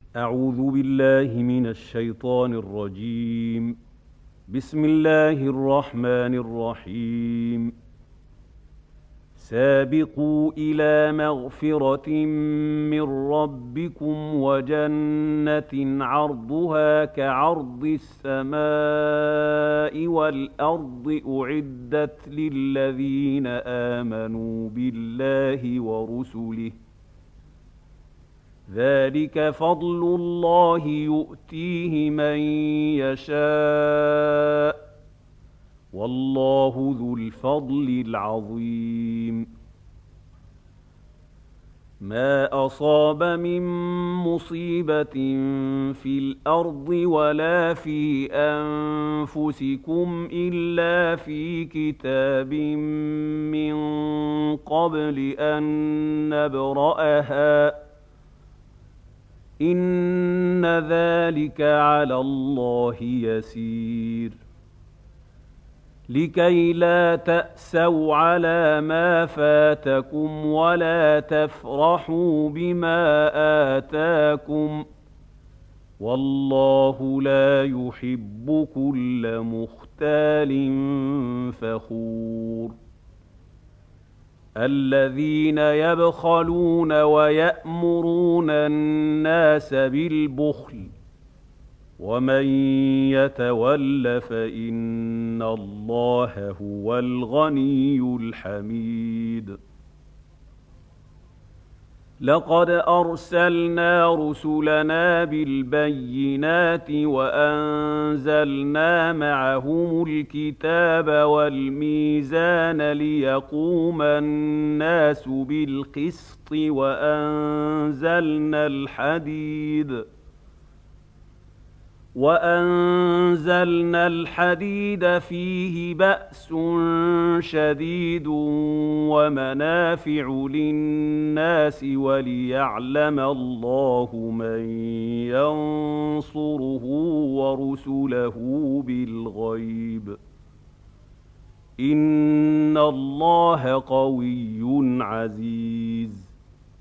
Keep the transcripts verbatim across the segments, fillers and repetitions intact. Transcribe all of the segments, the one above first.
أعوذ بالله من الشيطان الرجيم. بسم الله الرحمن الرحيم. سابقوا إلى مغفرة من ربكم وجنة عرضها كعرض السماء والأرض أعدت للذين آمنوا بالله ورسله ذلك فضل الله يؤتيه من يشاء والله ذو الفضل العظيم. ما أصاب من مصيبة في الأرض ولا في أنفسكم إلا في كتاب من قبل أن نبرأها إن ذلك على الله يسير. لكي لا تأسوا على ما فاتكم ولا تفرحوا بما آتاكم والله لا يحب كل مختال فخور. الذين يبخلون ويأمرون الناس بالبخل ومن يتول فإن الله هو الغني الحميد. لقد أرسلنا رسلنا بالبينات وأنزلنا معهم الكتاب والميزان ليقوم الناس بالقسط وأنزلنا الحديد وأنزلنا الحديد فيه بأس شديد ومنافع للناس وليعلم الله من ينصره ورسله بالغيب إن الله قوي عزيز.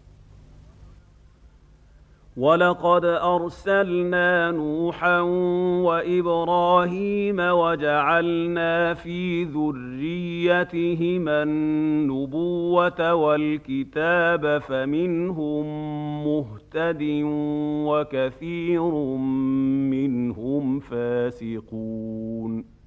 ولقد أرسلنا نوحا وإبراهيم وجعلنا في ذريتهما النبوة والكتاب فمنهم مهتد وكثير منهم فاسقون.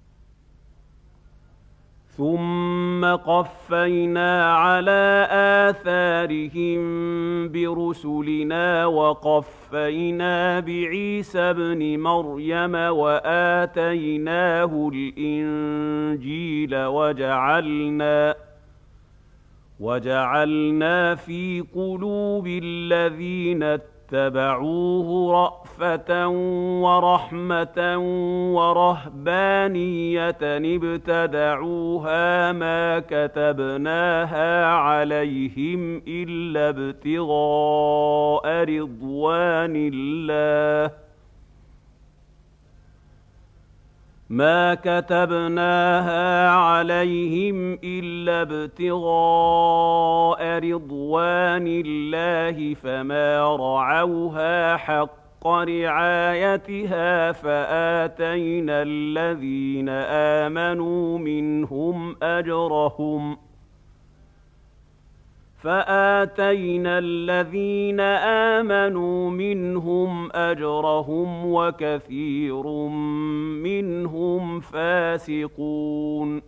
ثم قفينا على آثارهم برسلنا وقفينا بعيسى ابن مريم وآتيناه الإنجيل وجعلنا وجعلنا في قلوب الذين اتبعوه رأفة ورحمة ورهبانية ابتدعوها ما كتبناها عليهم إلا ابتغاء رضوان الله ما كتبناها عليهم إلا ابتغاء رضوان الله فما رعوها حق رعايتها فآتينا الذين آمنوا منهم أجرهم فآتينا الذين آمنوا منهم أجرهم وكثير منهم فاسقون.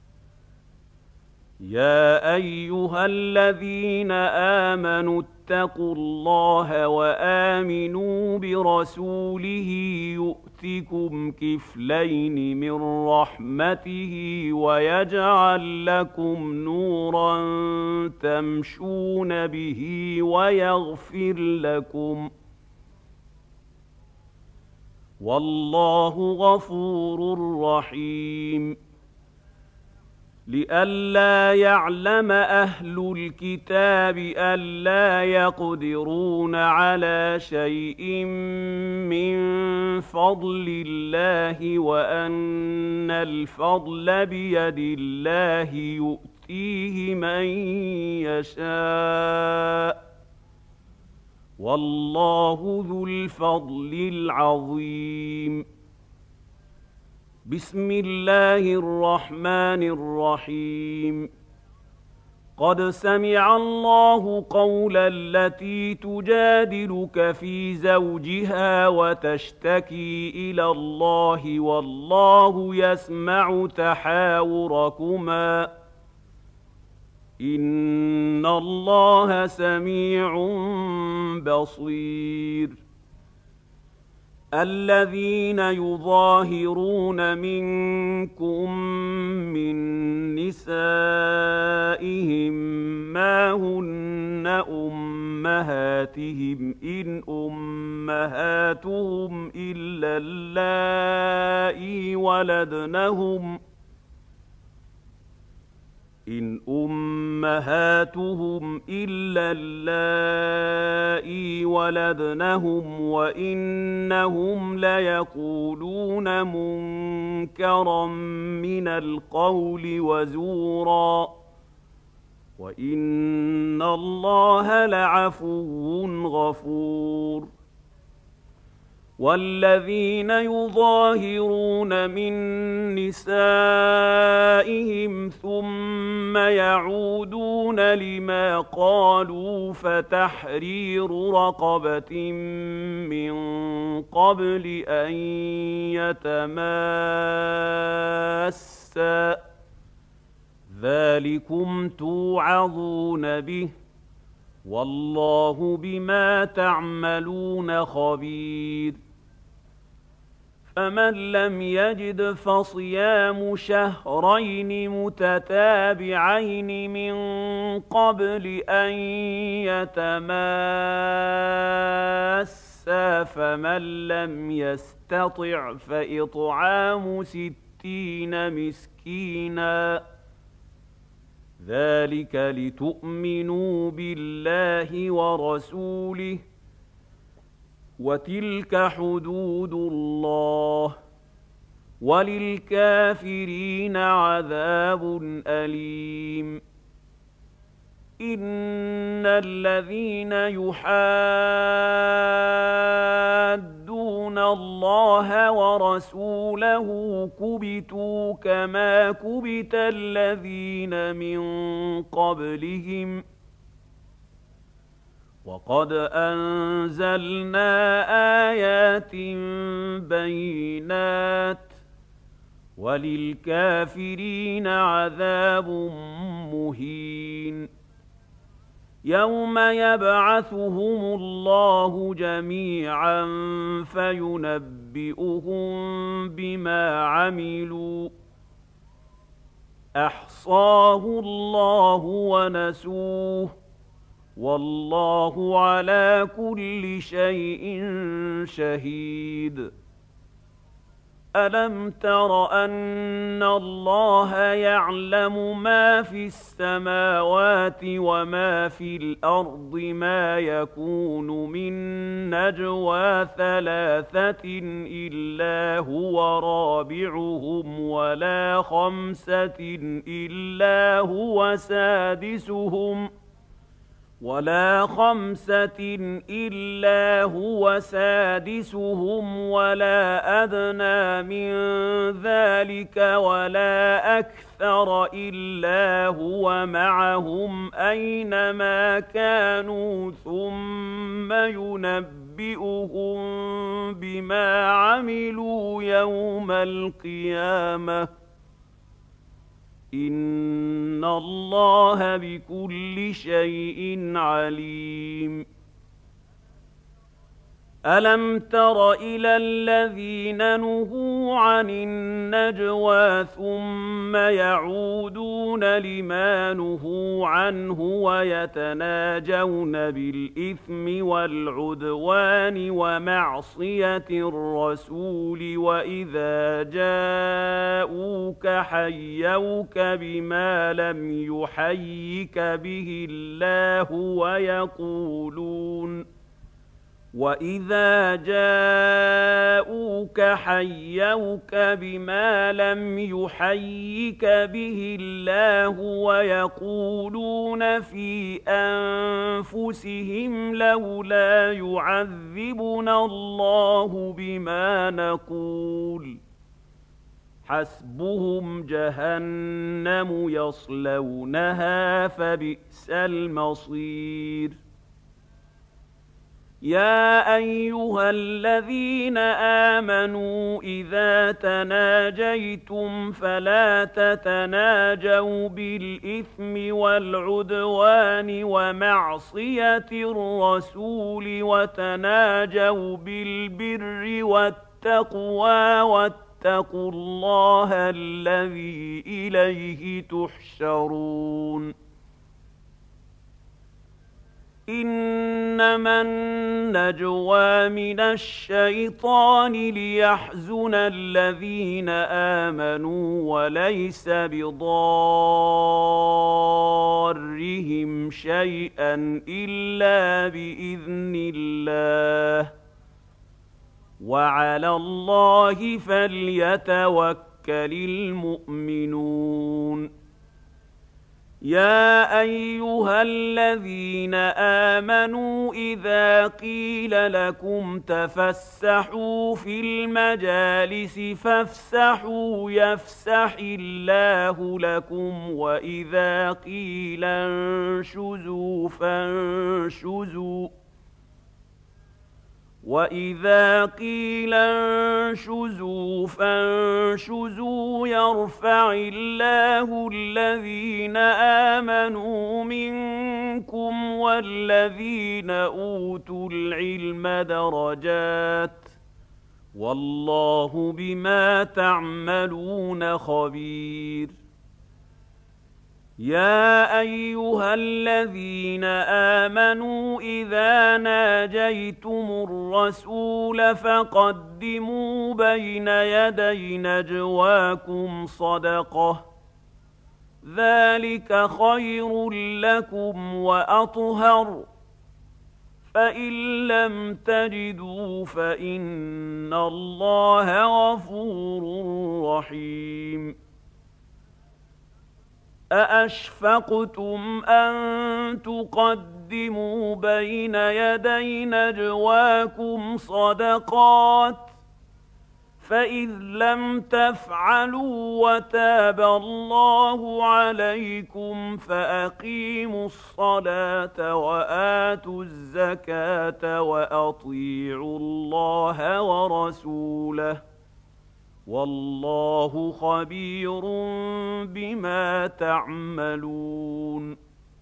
يا أيها الذين آمنوا اتقوا الله وآمنوا برسوله يؤتكم كفلين من رحمته ويجعل لكم نورا تمشون به ويغفر لكم والله غفور رحيم. لئلا يعلم أهل الكتاب ألا يقدرون على شيء من فضل الله وأن الفضل بيد الله يؤتيه من يشاء والله ذو الفضل العظيم. بسم الله الرحمن الرحيم. قد سمع الله قول التي تجادلك في زوجها وتشتكي إلى الله والله يسمع تحاوركما إن الله سميع بصير. الذين يظاهرون منكم من نسائهم ما هن أمهاتهم إن أمهاتهم إلا اللائي ولدنهم إن أمهاتهم إلا اللائي ولدنهم وإنهم ليقولون منكرا من القول وزورا وإن الله لعفو غفور. والذين يظاهرون من نسائهم ثم يعودون لما قالوا فتحرير رقبة من قبل أن يتماسا ذلكم توعظون به والله بما تعملون خبير. فمن لم يجد فصيام شهرين متتابعين من قبل أن يتماسا فمن لم يستطع فإطعام ستين مسكينا ذلك لتؤمنوا بالله ورسوله وتلك حدود الله وللكافرين عذاب أليم. إن الذين يحادون الله ورسوله كبتوا كما كبت الذين من قبلهم وقد أنزلنا آيات بينات وللكافرين عذاب مهين. يوم يبعثهم الله جميعا فينبئهم بما عملوا أحصاه الله ونسوه والله على كل شيء شهيد. ألم تر أن الله يعلم ما في السماوات وما في الأرض ما يكون من نجوى ثلاثة إلا هو رابعهم ولا خمسة إلا هو سادسهم ولا خمسة إلا هو سادسهم ولا أدنى من ذلك ولا أكثر إلا هو معهم أينما كانوا ثم ينبئهم بما عملوا يوم القيامة إن الله بكل شيء عليم. ألم تر إلى الذين نهوا عن النجوى ثم يعودون لما نهوا عنه ويتناجون بالإثم والعدوان ومعصية الرسول وإذا جاءوك حيوك بما لم يحيك به الله ويقولون وَإِذَا جَاءُوكَ حَيَّوْكَ بِمَا لَمْ يُحَيِّكَ بِهِ اللَّهُ وَيَقُولُونَ فِي أَنفُسِهِمْ لَوْلَا يُعَذِّبُنَا اللَّهُ بِمَا نَقُولُ حَسْبُهُمْ جَهَنَّمُ يَصْلَوْنَهَا فَبِئْسَ الْمَصِيرُ يَا أَيُّهَا الَّذِينَ آمَنُوا إِذَا تَنَاجَيْتُمْ فَلَا تَتَنَاجَوْا بِالْإِثْمِ وَالْعُدْوَانِ وَمَعْصِيَتِ الرَّسُولِ وَتَنَاجَوْا بِالْبِرِّ وَالتَّقْوَىٰ وَاتَّقُوا اللَّهَ الَّذِي إِلَيْهِ تُحْشَرُونَ إِنَّمَا النَّجْوَىٰ مِنَ الشَّيْطَانِ لِيَحْزُنَ الَّذِينَ آمَنُوا وَلَيْسَ بِضَارِّهِمْ شَيْئًا إِلَّا بِإِذْنِ اللَّهِ ۚ وَعَلَى اللَّهِ فَلْيَتَوَكَّلِ الْمُؤْمِنُونَ يَا أَيُّهَا الَّذِينَ آمَنُوا إِذَا قِيلَ لَكُمْ تَفَسَّحُوا فِي الْمَجَالِسِ فَافْسَحُوا يَفْسَحِ اللَّهُ لَكُمْ وَإِذَا قِيلَ انشُزُوا فَانشُزُوا وَإِذَا قِيلَ انشُزُوا فَانشُزُوا يَرْفَعِ اللَّهُ الَّذِينَ آمَنُوا مِنكُمْ وَالَّذِينَ أُوتُوا الْعِلْمَ دَرَجَاتٍ ۚ وَاللَّهُ بِمَا تَعْمَلُونَ خَبِيرٌ يَا أَيُّهَا الَّذِينَ آمَنُوا إِذَا نَاجَيْتُمُ الرَّسُولَ فَقَدِّمُوا بَيْنَ يَدَيْ نَجْوَاكُمْ صَدَقَةً ۚ ذَٰلِكَ خَيْرٌ لَّكُمْ وَأَطْهَرُ ۚ فَإِن لَّمْ تَجِدُوا فَإِنَّ اللَّهَ غَفُورٌ رَّحِيمٌ أَأَشْفَقْتُمْ أَن تُقَدِّمُوا بَيْنَ يَدَيْ نَجْوَاكُمْ صَدَقَاتٍ ۚ فَإِذْ لَمْ تَفْعَلُوا وَتَابَ اللَّهُ عَلَيْكُمْ فَأَقِيمُوا الصَّلَاةَ وَآتُوا الزَّكَاةَ وَأَطِيعُوا اللَّهَ وَرَسُولَهُ ۚ وَاللَّهُ خَبِيرٌ بِمَا تَعْمَلُونَ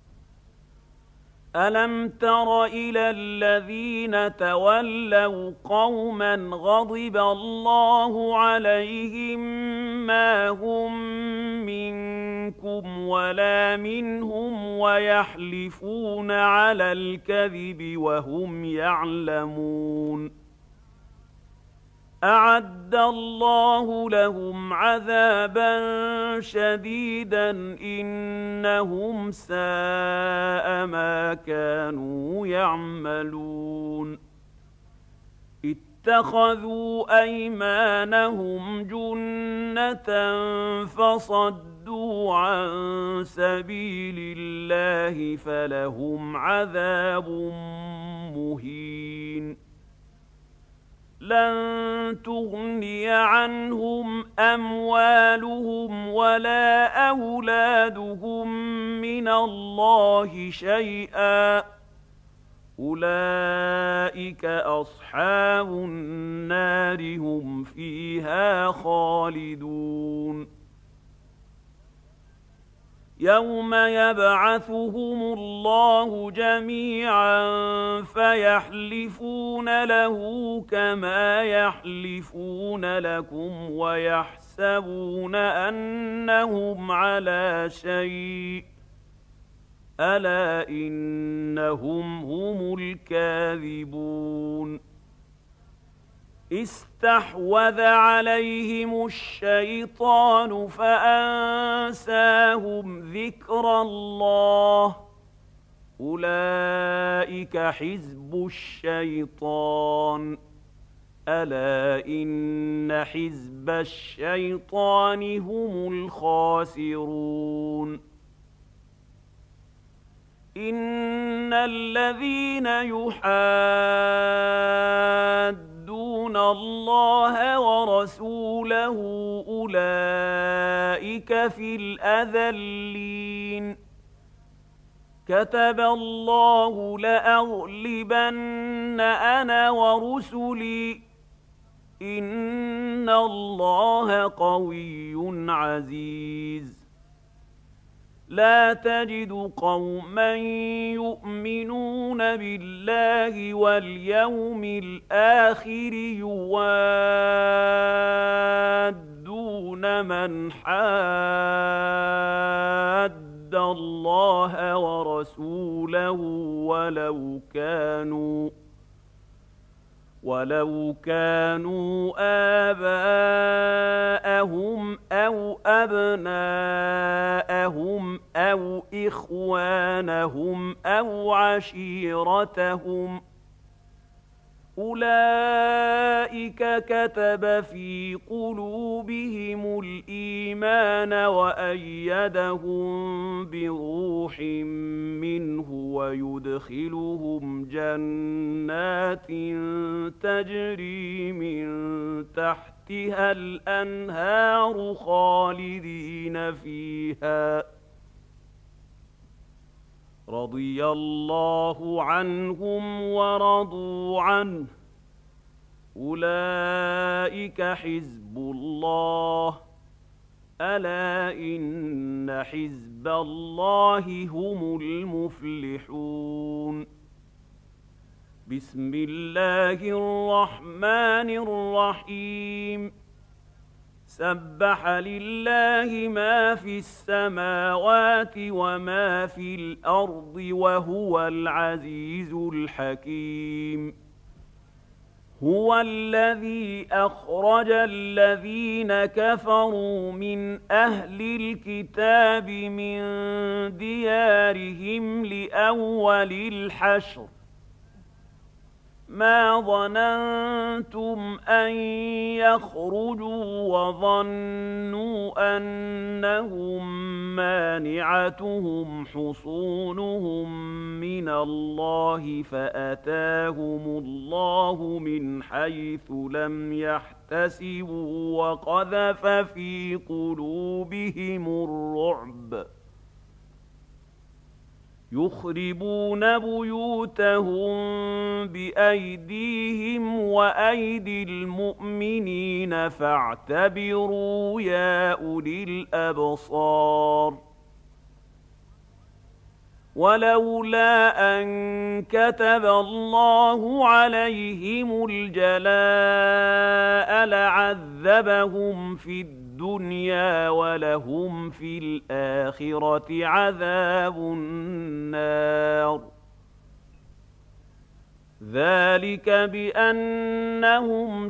أَلَمْ تَرَ إِلَى الَّذِينَ تَوَلَّوْا قَوْمًا غَضِبَ اللَّهُ عَلَيْهِم مَّا هُم مِّنكُمْ وَلَا مِنْهُمْ وَيَحْلِفُونَ عَلَى الْكَذِبِ وَهُمْ يَعْلَمُونَ أَعَدَّ اللَّهُ لَهُمْ عَذَابًا شَدِيدًا إِنَّهُمْ سَاءَ مَا كَانُوا يَعْمَلُونَ اتَّخَذُوا أَيْمَانَهُمْ جُنَّةً فَصَدُّوا عَن سَبِيلِ اللَّهِ فَلَهُمْ عَذَابٌ مُّهِينٌ لَّن تُغْنِيَ عَنْهُمْ أَمْوَالُهُمْ وَلَا أَوْلَادُهُم مِّنَ اللَّهِ شَيْئًا ۚ أُولَٰئِكَ أَصْحَابُ النَّارِ هُمْ فِيهَا خَالِدُونَ يَوْمَ يَبْعَثُهُمُ اللَّهُ جَمِيعًا فَيَحْلِفُونَ لَهُ كَمَا يَحْلِفُونَ لَكُمْ وَيَحْسَبُونَ أَنَّهُمْ عَلَىٰ شَيْءٍ ۚ أَلَا إِنَّهُمْ هُمُ الْكَاذِبُونَ اسْتَحْوَذَ عَلَيْهِمُ الشَّيْطَانُ فَأَنسَاهُمْ ذِكْرَ اللَّهِ أولئك حزب الشيطان ألا إن حزب الشيطان هم الخاسرون إن الذين يحادون الله ورسوله أولئك في الأذلين كتب الله لأغلبن أنا ورسلي إن الله قوي عزيز لا تجد قوما يؤمنون بالله واليوم الآخر يوادون من حاد الله ورسوله ولو كانوا ولو كانوا آباءهم أو أبناءهم أو إخوانهم أو عشيرتهم أولئك كتب في قلوبهم الإيمان وأيدهم بروح منه ويدخلهم جنات تجري من تحتها الأنهار خالدين فيها رضي الله عنهم ورضوا عنه أولئك حزب الله ألا إن حزب الله هم المفلحون بسم الله الرحمن الرحيم سبح لله ما في السماوات وما في الأرض وهو العزيز الحكيم هو الذي أخرج الذين كفروا من أهل الكتاب من ديارهم لأول الحشر ما ظننتم أن يخرجوا وظنوا أنهم مانعتهم حصونهم من الله فأتاهم الله من حيث لم يحتسبوا وقذف في قلوبهم الرعب يخربون بيوتهم بأيديهم وأيدي المؤمنين فاعتبروا يا أولي الأبصار ولولا أن كتب الله عليهم الجلاء لعذبهم في الدنيا الدنيا ولهم في الآخرة عذاب النار ذلك بأنهم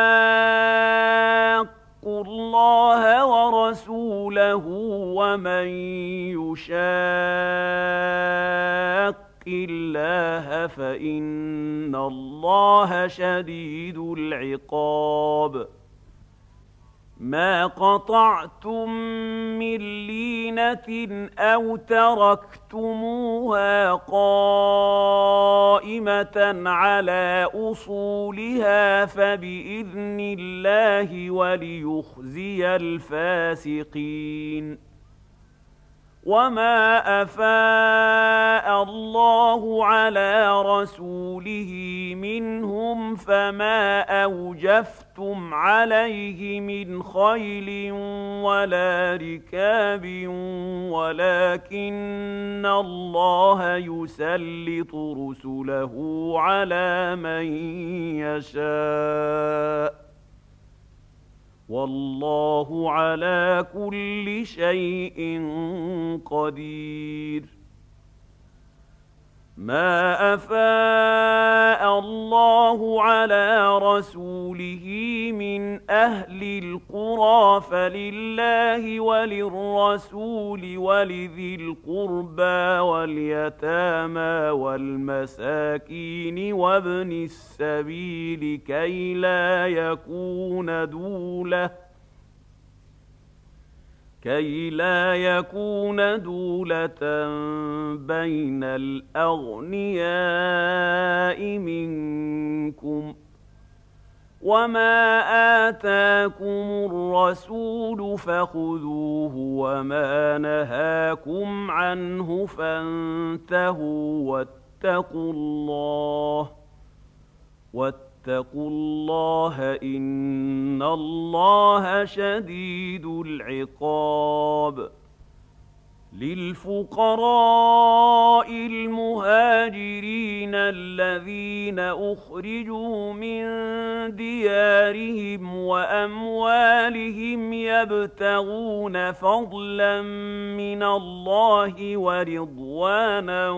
شاقوا الله ورسوله ومن يشاق الله فإن الله شديد العقاب ما قطعتم من لينة أو تركتموها قائمة على أصولها فبإذن الله وليخزي الفاسقين وما أفاء الله على رسوله منهم فما أوجفتم عليه من خيل ولا ركاب ولكن الله يسلط رسله على من يشاء والله على كل شيء قدير ما أفاء الله على رسوله من أهل القرى فلله وللرسول ولذي القربى واليتامى والمساكين وابن السبيل كي لا يكون دولة كي لا يكون دولة بين الأغنياء منكم وما آتاكم الرسول فخذوه وما نهاكم عنه فانتهوا واتقوا الله واتقوا الله إن الله شديد العقاب للفقراء المهاجرين الذين أخرجوا من ديارهم وأموالهم يبتغون فضلا من الله ورضوانا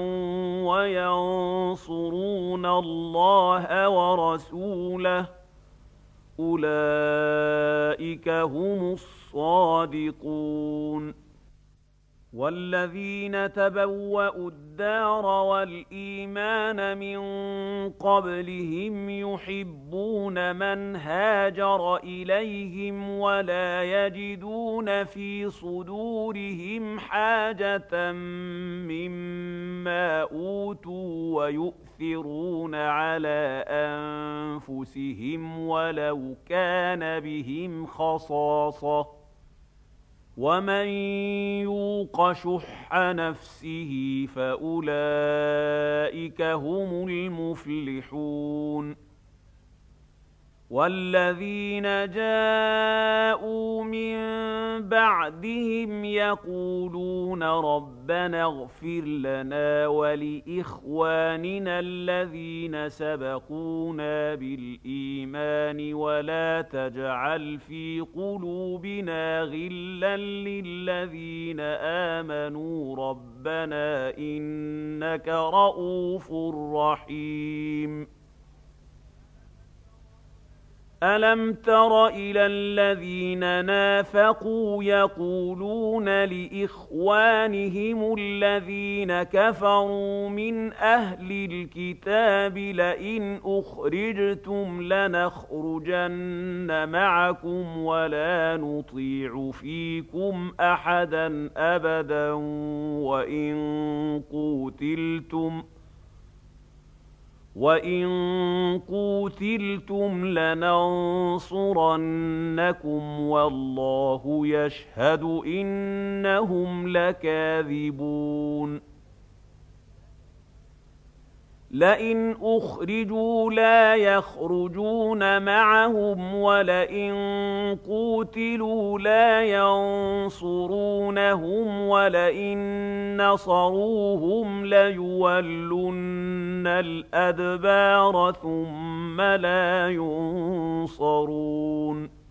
وينصرون الله ورسوله أولئك هم الصادقون والذين تبوأوا الدار والإيمان من قبلهم يحبون من هاجر إليهم ولا يجدون في صدورهم حاجة مما أوتوا ويؤثرون على أنفسهم ولو كان بهم خصاصة ومن يوق شح نفسه فأولئك هم المفلحون والذين جاءوا من بعدهم يقولون ربنا اغفر لنا ولإخواننا الذين سبقونا بالإيمان ولا تجعل في قلوبنا غلا للذين آمنوا ربنا إنك رؤوف رحيم ألم تر إلى الذين نافقوا يقولون لإخوانهم الذين كفروا من أهل الكتاب لئن أخرجتم لنخرجن معكم ولا نطيع فيكم أحدا أبدا وإن قوتلتم وَإِن قُوتِلْتُمْ لَنَنصُرَنَّكُمْ وَاللَّهُ يَشْهَدُ إِنَّهُمْ لَكَاذِبُونَ لئن أخرجوا لا يخرجون معهم ولئن قوتلوا لا ينصرونهم ولئن نصروهم ليولن الأدبار ثم لا ينصرون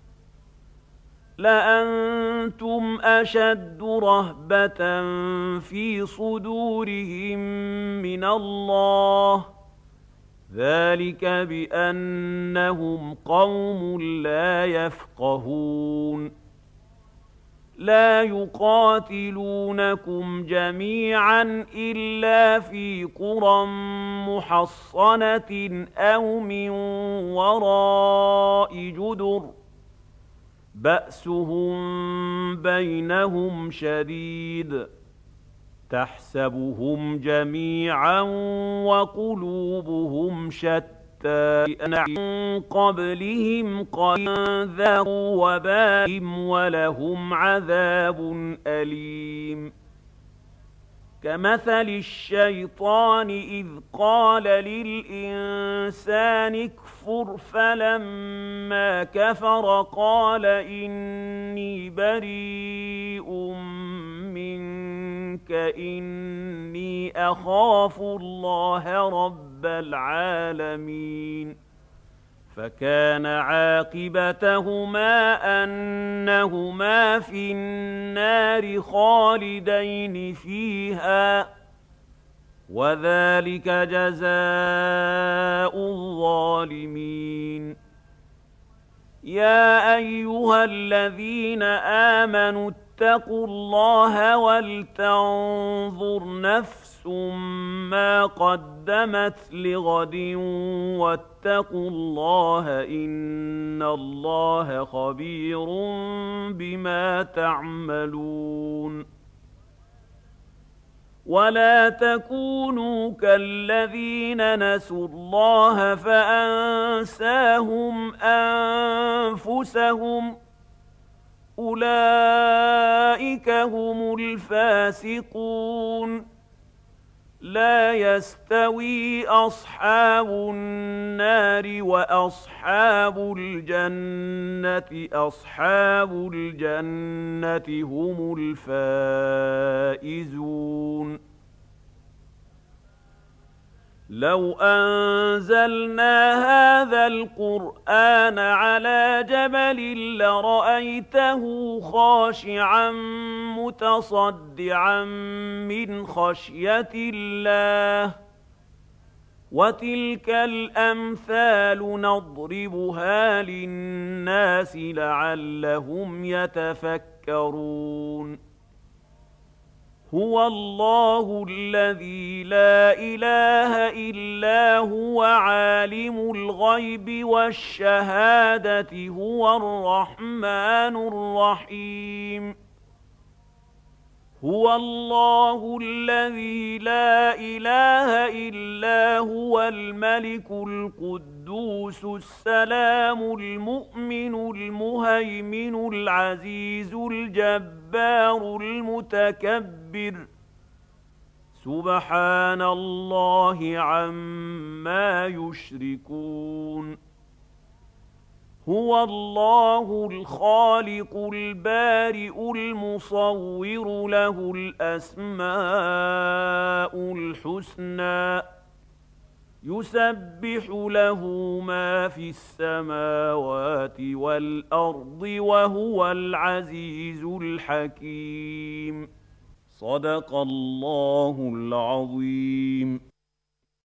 لأنتم أشد رهبة في صدورهم من الله ذلك بأنهم قوم لا يفقهون لا يقاتلونكم جميعا إلا في قرى محصنة أو من وراء جدر بأسهم بينهم شديد تحسبهم جميعا وقلوبهم شتى من قبلهم قد ذاقوا وبالهم ولهم عذاب أليم كمثل الشيطان إذ قال للإنسان اكفر فلما كفر قال إني بريء منك إني أخاف الله رب العالمين فكان عاقبتهما أنهما في النار خالدين فيها وذلك جزاء الظالمين. يا أيها الذين آمنوا اتقوا الله ولتنظر نفس ما قدمت لغد واتقوا الله إن الله خبير بما تعملون. ولا تكونوا كالذين نسوا الله فأنساهم أنفسهم أولئك هم الفاسقون. لا يستوي أصحاب النار وأصحاب الجنة أصحاب الجنة هم الفائزون. لو أنزلنا هذا القرآن على جبل لرأيته خاشعا متصدعا من خشية الله. وتلك الأمثال نضربها للناس لعلهم يتفكرون. هو الله الذي لا إله إلا هو عالم الغيب والشهادة هو الرحمن الرحيم. هو الله الذي لا إله إلا هو الملك القدوس السلام المؤمن المهيمن العزيز الجبار المتكبر. سبحان الله عما يشركون. هو الله الخالق البارئ المصور له الأسماء الحسنى يسبح له ما في السماوات والأرض وهو العزيز الحكيم. صدق الله العظيم.